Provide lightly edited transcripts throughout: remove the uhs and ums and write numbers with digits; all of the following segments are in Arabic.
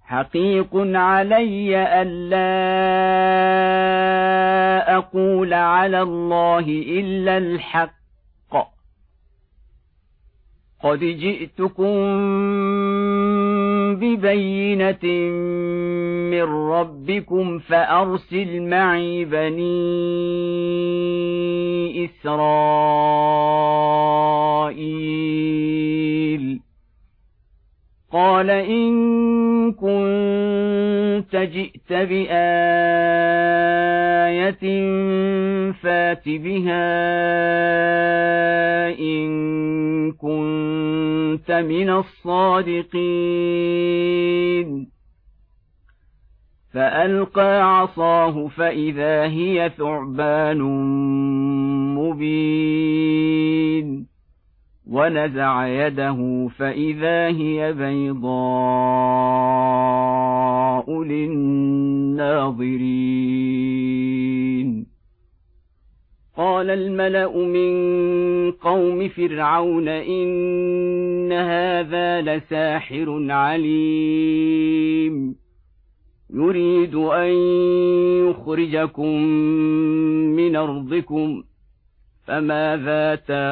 حقيق علي ألا أقول على الله إلا الحق، قد جئتكم ببينة من ربكم فأرسل معي بني إسرائيل. قال إن كنت جئت بآية فات بها إن كنت من الصادقين. فألقى عصاه فإذا هي ثعبان مبين، ونزع يده فإذا هي بيضاء للناظرين. قال الملأ من قوم فرعون إن هذا لساحر عليم، يريد أن يخرجكم من أرضكم، فماذا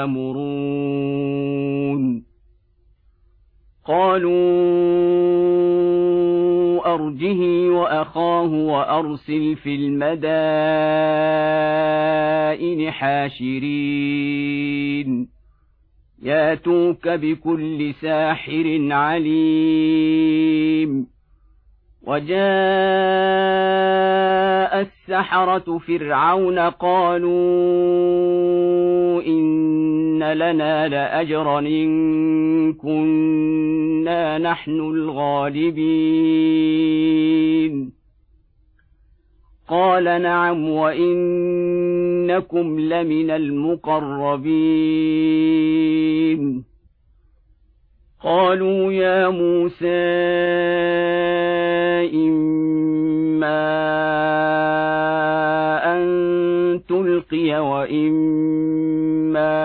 تأمرون؟ قالوا أرجه وأخاه وأرسل في المدائن حاشرين ياتوك بكل ساحر عليم. وجاء السحرة فرعون قالوا إن لنا لأجرا إن كنا نحن الغالبين. قال نعم وإنكم لمن المقربين. قالوا يا موسى إما أن تلقي وإما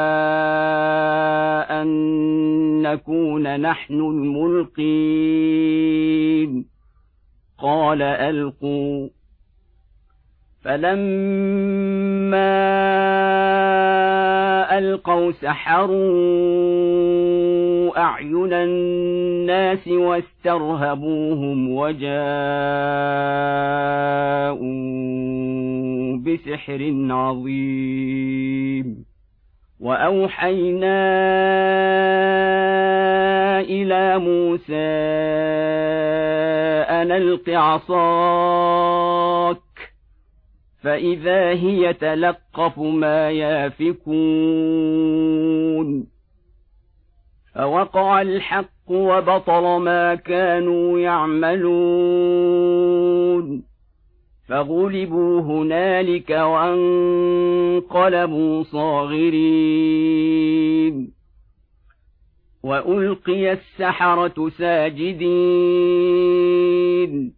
أن نكون نحن الملقين. قال ألقوا. فلما ألقوا سحروا أعين الناس واسترهبوهم وجاءوا بسحر عظيم. وأوحينا إلى موسى أن ألق عصاك، فإذا هي تلقف ما يافكون. فوقع الحق وبطل ما كانوا يعملون، فغلبوا هنالك وانقلبوا صاغرين. وألقي السحرة ساجدين